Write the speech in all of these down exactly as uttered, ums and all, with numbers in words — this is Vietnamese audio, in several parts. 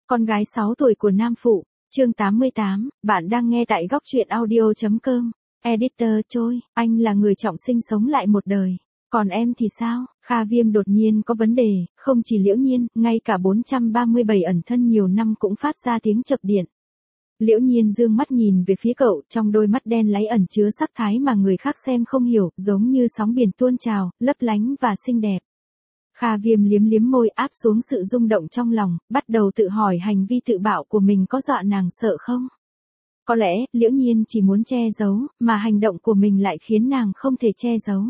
Con gái sáu tuổi của Nam Phụ, chương tám mươi tám, bạn đang nghe tại góc truyện audio chấm com. Editor Choi, anh là người trọng sinh sống lại một đời. Còn em thì sao? Kha Viêm đột nhiên có vấn đề, không chỉ Liễu Nhiên, ngay cả bốn trăm ba mươi bảy ẩn thân nhiều năm cũng phát ra tiếng chập điện. Liễu Nhiên dương mắt nhìn về phía cậu, trong đôi mắt đen láy ẩn chứa sắc thái mà người khác xem không hiểu, giống như sóng biển tuôn trào, lấp lánh và xinh đẹp. Kha Viêm liếm liếm môi áp xuống sự rung động trong lòng, bắt đầu tự hỏi hành vi tự bạo của mình có dọa nàng sợ không? Có lẽ, Liễu Nhiên chỉ muốn che giấu, mà hành động của mình lại khiến nàng không thể che giấu.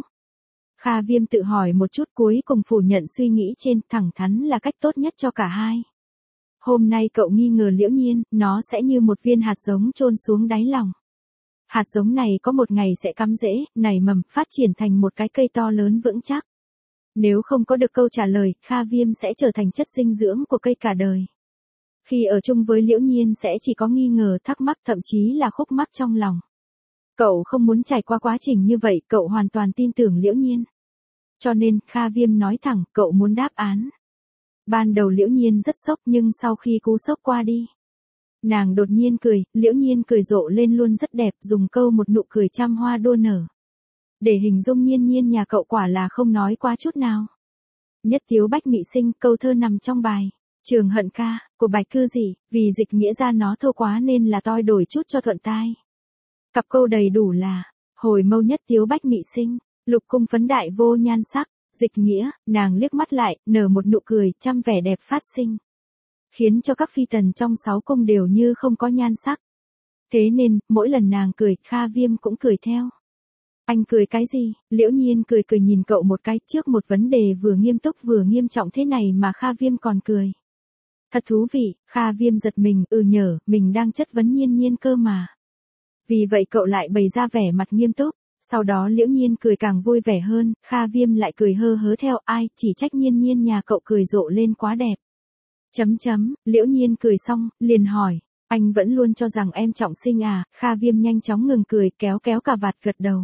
Kha Viêm tự hỏi một chút cuối cùng phủ nhận suy nghĩ trên, thẳng thắn là cách tốt nhất cho cả hai. Hôm nay cậu nghi ngờ Liễu Nhiên, nó sẽ như một viên hạt giống chôn xuống đáy lòng. Hạt giống này có một ngày sẽ cắm rễ, nảy mầm, phát triển thành một cái cây to lớn vững chắc. Nếu không có được câu trả lời, Kha Viêm sẽ trở thành chất dinh dưỡng của cây cả đời. Khi ở chung với Liễu Nhiên sẽ chỉ có nghi ngờ, thắc mắc, thậm chí là khúc mắc trong lòng. Cậu không muốn trải qua quá trình như vậy, cậu hoàn toàn tin tưởng Liễu Nhiên. Cho nên, Kha Viêm nói thẳng, cậu muốn đáp án. Ban đầu Liễu Nhiên rất sốc nhưng sau khi cú sốc qua đi, nàng đột nhiên cười, Liễu Nhiên cười rộ lên luôn rất đẹp, dùng câu một nụ cười trăm hoa đua nở. Để hình dung Nhiên Nhiên nhà cậu quả là không nói quá chút nào. Nhất tiếu bách mị sinh, câu thơ nằm trong bài Trường Hận Ca của Bạch Cư Dị, vì dịch nghĩa ra nó thô quá nên là toi đổi chút cho thuận tai. Cặp câu đầy đủ là: hồi mâu nhất tiếu bách mị sinh, lục cung phấn đại vô nhan sắc. Dịch nghĩa, nàng liếc mắt lại, nở một nụ cười, trăm vẻ đẹp phát sinh. Khiến cho các phi tần trong sáu cung đều như không có nhan sắc. Thế nên, mỗi lần nàng cười, Kha Viêm cũng cười theo. Anh cười cái gì? Liễu Nhiên cười cười nhìn cậu một cái, trước một vấn đề vừa nghiêm túc vừa nghiêm trọng thế này mà Kha Viêm còn cười. Thật thú vị, Kha Viêm giật mình, ừ nhở, mình đang chất vấn Nhiên Nhiên cơ mà. Vì vậy cậu lại bày ra vẻ mặt nghiêm túc. Sau đó Liễu Nhiên cười càng vui vẻ hơn, Kha Viêm lại cười hơ hớ theo, ai, chỉ trách Nhiên Nhiên nhà cậu cười rộ lên quá đẹp. Chấm chấm, Liễu Nhiên cười xong, liền hỏi, anh vẫn luôn cho rằng em trọng sinh à? Kha Viêm nhanh chóng ngừng cười, kéo kéo cà vạt gật đầu.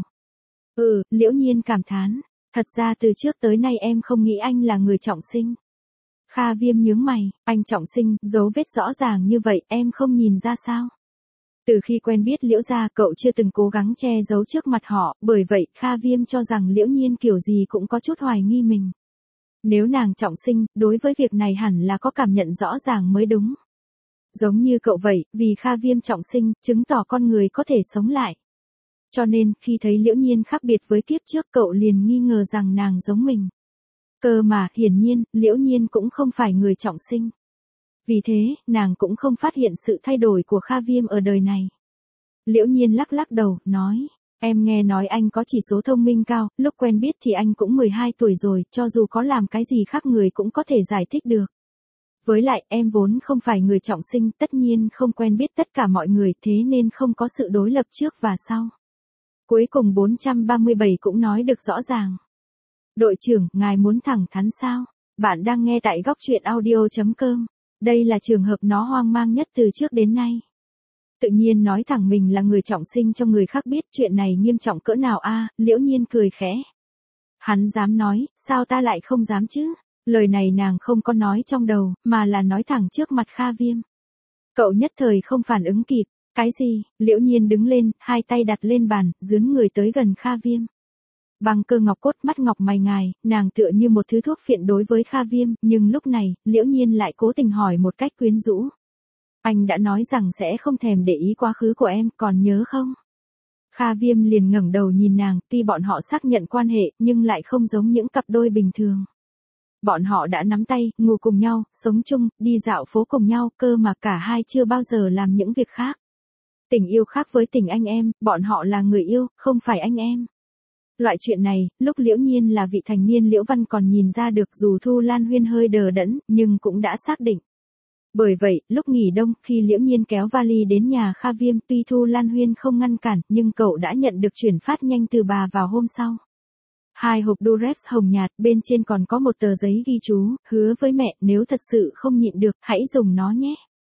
Ừ, Liễu Nhiên cảm thán, thật ra từ trước tới nay em không nghĩ anh là người trọng sinh. Kha Viêm nhướng mày, anh trọng sinh, dấu vết rõ ràng như vậy, em không nhìn ra sao? Từ khi quen biết Liễu gia, cậu chưa từng cố gắng che giấu trước mặt họ, bởi vậy Kha Viêm cho rằng Liễu Nhiên kiểu gì cũng có chút hoài nghi mình. Nếu nàng trọng sinh, đối với việc này hẳn là có cảm nhận rõ ràng mới đúng. Giống như cậu vậy, vì Kha Viêm trọng sinh, chứng tỏ con người có thể sống lại. Cho nên, khi thấy Liễu Nhiên khác biệt với kiếp trước, cậu liền nghi ngờ rằng nàng giống mình. Cơ mà, hiển nhiên, Liễu Nhiên cũng không phải người trọng sinh. Vì thế, nàng cũng không phát hiện sự thay đổi của Kha Viêm ở đời này. Liễu Nhiên lắc lắc đầu, nói, em nghe nói anh có chỉ số thông minh cao, lúc quen biết thì anh cũng mười hai tuổi rồi, cho dù có làm cái gì khác người cũng có thể giải thích được. Với lại, em vốn không phải người trọng sinh, tất nhiên không quen biết tất cả mọi người, thế nên không có sự đối lập trước và sau. Cuối cùng bốn trăm ba mươi bảy cũng nói được rõ ràng. Đội trưởng, ngài muốn thẳng thắn sao? Bạn đang nghe tại góc truyện audio chấm com. Đây là trường hợp nó hoang mang nhất từ trước đến nay. Tự nhiên nói thẳng mình là người trọng sinh cho người khác biết chuyện này nghiêm trọng cỡ nào a? À, Liễu Nhiên cười khẽ. Hắn dám nói, sao ta lại không dám chứ? Lời này nàng không có nói trong đầu, mà là nói thẳng trước mặt Kha Viêm. Cậu nhất thời không phản ứng kịp. Cái gì? Liễu Nhiên đứng lên, hai tay đặt lên bàn, dướn người tới gần Kha Viêm. Bằng cơ ngọc cốt, mắt ngọc mày ngài, nàng tựa như một thứ thuốc phiện đối với Kha Viêm, nhưng lúc này, Liễu Nhiên lại cố tình hỏi một cách quyến rũ. Anh đã nói rằng sẽ không thèm để ý quá khứ của em, còn nhớ không? Kha Viêm liền ngẩng đầu nhìn nàng, tuy bọn họ xác nhận quan hệ, nhưng lại không giống những cặp đôi bình thường. Bọn họ đã nắm tay, ngủ cùng nhau, sống chung, đi dạo phố cùng nhau, cơ mà cả hai chưa bao giờ làm những việc khác. Tình yêu khác với tình anh em, bọn họ là người yêu, không phải anh em. Loại chuyện này, lúc Liễu Nhiên là vị thành niên Liễu Văn còn nhìn ra được, dù Thu Lan Huyên hơi đờ đẫn, nhưng cũng đã xác định. Bởi vậy, lúc nghỉ đông, khi Liễu Nhiên kéo vali đến nhà Kha Viêm, tuy Thu Lan Huyên không ngăn cản, nhưng cậu đã nhận được chuyển phát nhanh từ bà vào hôm sau. Hai hộp Durex hồng nhạt, bên trên còn có một tờ giấy ghi chú, hứa với mẹ, nếu thật sự không nhịn được, hãy dùng nó nhé.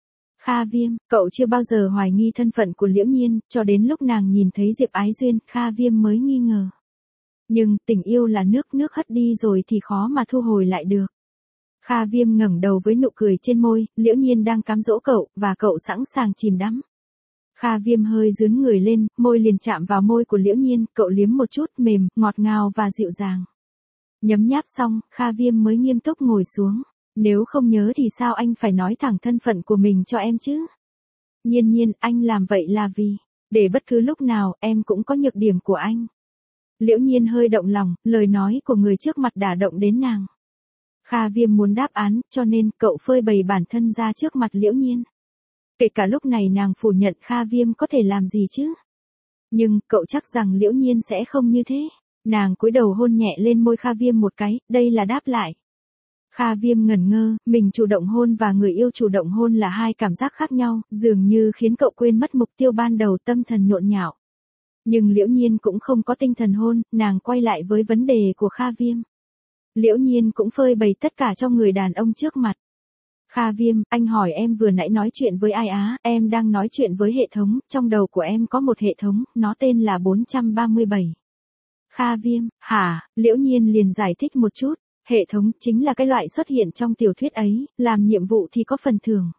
Kha Viêm, cậu chưa bao giờ hoài nghi thân phận của Liễu Nhiên, cho đến lúc nàng nhìn thấy Diệp Ái Duyên, Kha Viêm mới nghi ngờ. Nhưng, tình yêu là nước, nước hất đi rồi thì khó mà thu hồi lại được. Kha Viêm ngẩng đầu với nụ cười trên môi, Liễu Nhiên đang cám dỗ cậu, và cậu sẵn sàng chìm đắm. Kha Viêm hơi dướn người lên, môi liền chạm vào môi của Liễu Nhiên, cậu liếm một chút, mềm, ngọt ngào và dịu dàng. Nhấm nháp xong, Kha Viêm mới nghiêm túc ngồi xuống. Nếu không nhớ thì sao anh phải nói thẳng thân phận của mình cho em chứ? Nhiên Nhiên, anh làm vậy là vì, để bất cứ lúc nào, em cũng có nhược điểm của anh. Liễu Nhiên hơi động lòng, lời nói của người trước mặt đả động đến nàng. Kha Viêm muốn đáp án, cho nên cậu phơi bày bản thân ra trước mặt Liễu Nhiên. Kể cả lúc này nàng phủ nhận Kha Viêm có thể làm gì chứ. Nhưng, cậu chắc rằng Liễu Nhiên sẽ không như thế. Nàng cúi đầu hôn nhẹ lên môi Kha Viêm một cái, đây là đáp lại. Kha Viêm ngẩn ngơ, mình chủ động hôn và người yêu chủ động hôn là hai cảm giác khác nhau, dường như khiến cậu quên mất mục tiêu ban đầu, tâm thần nhộn nhạo. Nhưng Liễu Nhiên cũng không có tinh thần hôn, nàng quay lại với vấn đề của Kha Viêm. Liễu Nhiên cũng phơi bày tất cả cho người đàn ông trước mặt. Kha Viêm, anh hỏi em vừa nãy nói chuyện với ai á? Em đang nói chuyện với hệ thống, trong đầu của em có một hệ thống, nó tên là bốn trăm ba mươi bảy. Kha Viêm, hả? Liễu Nhiên liền giải thích một chút. Hệ thống chính là cái loại xuất hiện trong tiểu thuyết ấy, làm nhiệm vụ thì có phần thưởng.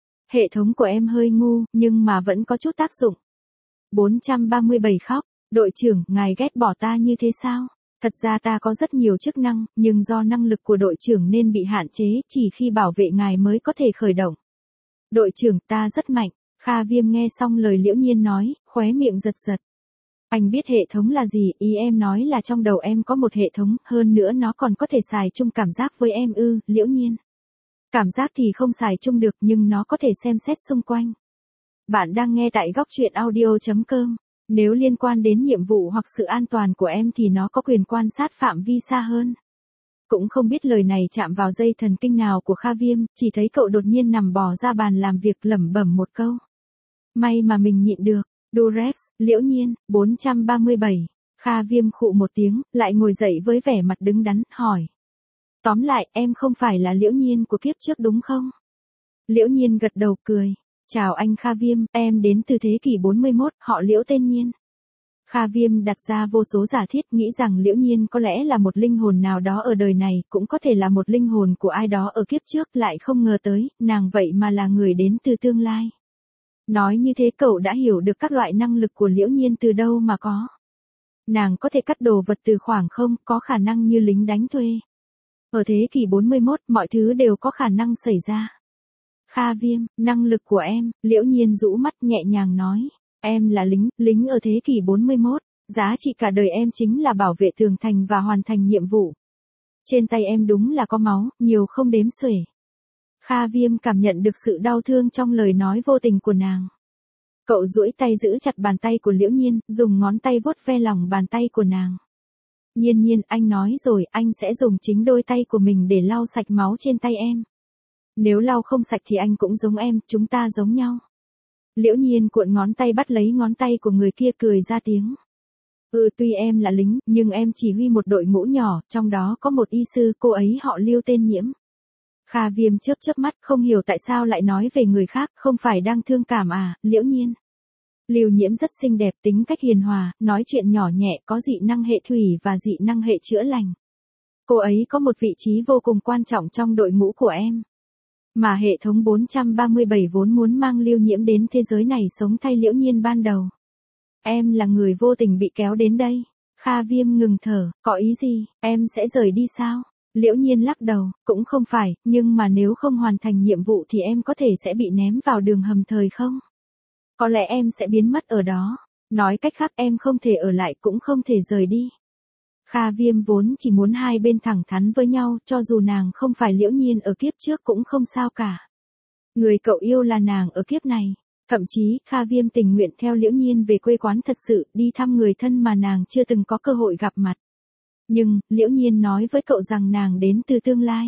Hệ thống của em hơi ngu, nhưng mà vẫn có chút tác dụng. bốn trăm ba mươi bảy khóc, đội trưởng, ngài ghét bỏ ta như thế sao? Thật ra ta có rất nhiều chức năng, nhưng do năng lực của đội trưởng nên bị hạn chế, chỉ khi bảo vệ ngài mới có thể khởi động. Đội trưởng, ta rất mạnh. Kha Viêm nghe xong lời Liễu Nhiên nói, khóe miệng giật giật. Anh biết hệ thống là gì? Ý em nói là trong đầu em có một hệ thống, hơn nữa nó còn có thể xài chung cảm giác với em ư? Liễu Nhiên. Cảm giác thì không xài chung được, nhưng nó có thể xem xét xung quanh. Bạn đang nghe tại góc truyện audio chấm com. Nếu liên quan đến nhiệm vụ hoặc sự an toàn của em thì nó có quyền quan sát phạm vi xa hơn. Cũng không biết lời này chạm vào dây thần kinh nào của Kha Viêm, chỉ thấy cậu đột nhiên nằm bò ra bàn làm việc lẩm bẩm một câu. May mà mình nhịn được. Durex, Liễu Nhiên, bốn trăm ba mươi bảy. Kha Viêm khụ một tiếng, lại ngồi dậy với vẻ mặt đứng đắn, hỏi. Tóm lại, em không phải là Liễu Nhiên của kiếp trước đúng không? Liễu Nhiên gật đầu cười. Chào anh Kha Viêm, em đến từ thế kỷ bốn mươi mốt, họ Liễu tên Nhiên. Kha Viêm đặt ra vô số giả thiết, nghĩ rằng Liễu Nhiên có lẽ là một linh hồn nào đó ở đời này, cũng có thể là một linh hồn của ai đó ở kiếp trước, lại không ngờ tới, nàng vậy mà là người đến từ tương lai. Nói như thế cậu đã hiểu được các loại năng lực của Liễu Nhiên từ đâu mà có. Nàng có thể cắt đồ vật từ khoảng không, có khả năng như lính đánh thuê. Ở thế kỷ bốn mươi mốt, mọi thứ đều có khả năng xảy ra. Kha Viêm, năng lực của em, Liễu Nhiên rũ mắt nhẹ nhàng nói. Em là lính, lính ở thế kỷ bốn mươi mốt, giá trị cả đời em chính là bảo vệ tường thành và hoàn thành nhiệm vụ. Trên tay em đúng là có máu, nhiều không đếm xuể. Kha Viêm cảm nhận được sự đau thương trong lời nói vô tình của nàng. Cậu duỗi tay giữ chặt bàn tay của Liễu Nhiên, dùng ngón tay vuốt ve lòng bàn tay của nàng. Nhiên Nhiên, anh nói rồi, anh sẽ dùng chính đôi tay của mình để lau sạch máu trên tay em. Nếu lau không sạch thì anh cũng giống em, chúng ta giống nhau. Liễu Nhiên cuộn ngón tay bắt lấy ngón tay của người kia, cười ra tiếng. Ừ, tuy em là lính, nhưng em chỉ huy một đội ngũ nhỏ, trong đó có một y sư, cô ấy họ Lưu tên Nhiễm. Kha Viêm chớp chớp mắt, không hiểu tại sao lại nói về người khác, không phải đang thương cảm à? Liễu Nhiên. Lưu Nhiễm rất xinh đẹp, tính cách hiền hòa, nói chuyện nhỏ nhẹ, có dị năng hệ thủy và dị năng hệ chữa lành. Cô ấy có một vị trí vô cùng quan trọng trong đội ngũ của em. Mà hệ thống bốn trăm ba mươi bảy vốn muốn mang Lưu Nhiễm đến thế giới này sống thay Liễu Nhiên ban đầu. Em là người vô tình bị kéo đến đây. Kha Viêm ngừng thở, có ý gì, em sẽ rời đi sao? Liễu Nhiên lắc đầu, cũng không phải, nhưng mà nếu không hoàn thành nhiệm vụ thì em có thể sẽ bị ném vào đường hầm thời không? Có lẽ em sẽ biến mất ở đó. Nói cách khác em không thể ở lại cũng không thể rời đi. Kha Viêm vốn chỉ muốn hai bên thẳng thắn với nhau, cho dù nàng không phải Liễu Nhiên ở kiếp trước cũng không sao cả. Người cậu yêu là nàng ở kiếp này. Thậm chí, Kha Viêm tình nguyện theo Liễu Nhiên về quê quán thật sự, đi thăm người thân mà nàng chưa từng có cơ hội gặp mặt. Nhưng, Liễu Nhiên nói với cậu rằng nàng đến từ tương lai.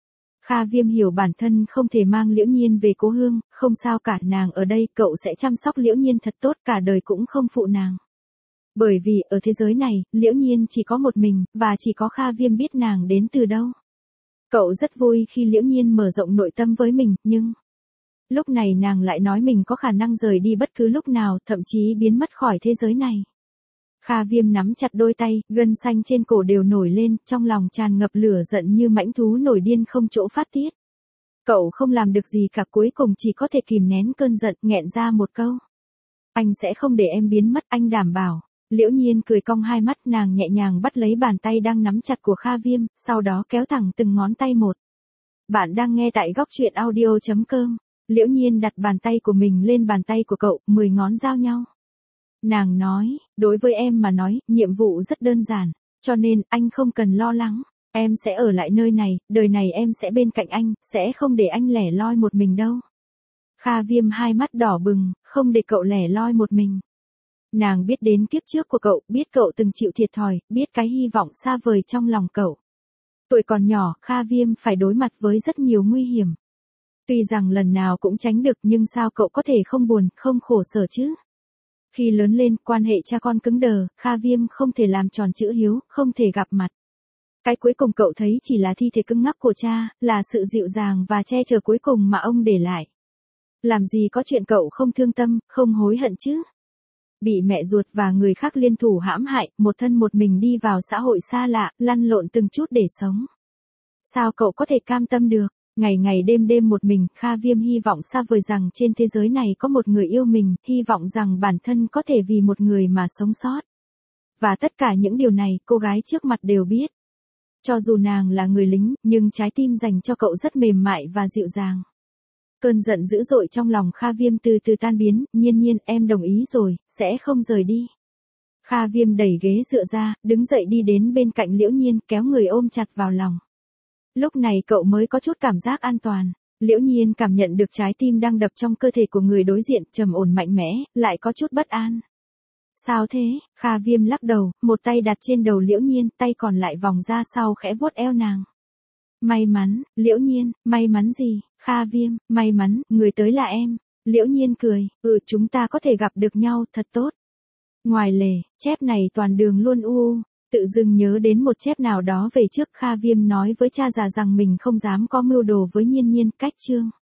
Kha Viêm hiểu bản thân không thể mang Liễu Nhiên về cố hương, không sao cả, nàng ở đây, cậu sẽ chăm sóc Liễu Nhiên thật tốt, cả đời cũng không phụ nàng. Bởi vì, ở thế giới này, Liễu Nhiên chỉ có một mình, và chỉ có Kha Viêm biết nàng đến từ đâu. Cậu rất vui khi Liễu Nhiên mở rộng nội tâm với mình, nhưng... Lúc này nàng lại nói mình có khả năng rời đi bất cứ lúc nào, thậm chí biến mất khỏi thế giới này. Kha Viêm nắm chặt đôi tay, gân xanh trên cổ đều nổi lên, trong lòng tràn ngập lửa giận như mãnh thú nổi điên không chỗ phát tiết. Cậu không làm được gì cả, cuối cùng chỉ có thể kìm nén cơn giận, nghẹn ra một câu. Anh sẽ không để em biến mất, anh đảm bảo. Liễu Nhiên cười cong hai mắt, nàng nhẹ nhàng bắt lấy bàn tay đang nắm chặt của Kha Viêm, sau đó kéo thẳng từng ngón tay một. Bạn đang nghe tại góc truyện audio chấm com. Liễu Nhiên đặt bàn tay của mình lên bàn tay của cậu, mười ngón giao nhau. Nàng nói, đối với em mà nói, nhiệm vụ rất đơn giản, cho nên anh không cần lo lắng. Em sẽ ở lại nơi này, đời này em sẽ bên cạnh anh, sẽ không để anh lẻ loi một mình đâu. Kha Viêm hai mắt đỏ bừng, không để cậu lẻ loi một mình. Nàng biết đến kiếp trước của cậu, biết cậu từng chịu thiệt thòi, biết cái hy vọng xa vời trong lòng cậu. Tuổi còn nhỏ, Kha Viêm phải đối mặt với rất nhiều nguy hiểm. Tuy rằng lần nào cũng tránh được nhưng sao cậu có thể không buồn, không khổ sở chứ? Khi lớn lên, quan hệ cha con cứng đờ, Kha Viêm không thể làm tròn chữ hiếu, không thể gặp mặt. Cái cuối cùng cậu thấy chỉ là thi thể cứng ngắc của cha, là sự dịu dàng và che chở cuối cùng mà ông để lại. Làm gì có chuyện cậu không thương tâm, không hối hận chứ? Bị mẹ ruột và người khác liên thủ hãm hại, một thân một mình đi vào xã hội xa lạ, lăn lộn từng chút để sống. Sao cậu có thể cam tâm được? Ngày ngày đêm đêm một mình, Kha Viêm hy vọng xa vời rằng trên thế giới này có một người yêu mình, hy vọng rằng bản thân có thể vì một người mà sống sót. Và tất cả những điều này, cô gái trước mặt đều biết. Cho dù nàng là người lính, nhưng trái tim dành cho cậu rất mềm mại và dịu dàng. Cơn giận dữ dội trong lòng Kha Viêm từ từ tan biến, Nhiên Nhiên, em đồng ý rồi, sẽ không rời đi. Kha Viêm đẩy ghế dựa ra, đứng dậy đi đến bên cạnh Liễu Nhiên, kéo người ôm chặt vào lòng. Lúc này cậu mới có chút cảm giác an toàn. Liễu Nhiên cảm nhận được trái tim đang đập trong cơ thể của người đối diện, trầm ổn mạnh mẽ, lại có chút bất an. Sao thế? Kha Viêm lắc đầu, một tay đặt trên đầu Liễu Nhiên, tay còn lại vòng ra sau khẽ vuốt eo nàng. May mắn, Liễu Nhiên, may mắn gì? Kha Viêm, may mắn, người tới là em. Liễu Nhiên cười, ừ chúng ta có thể gặp được nhau, thật tốt. Ngoài lề, chép này toàn đường luôn u u, tự dưng nhớ đến một chép nào đó về trước. Kha Viêm nói với cha già rằng mình không dám có mưu đồ với Nhiên Nhiên, cách chương.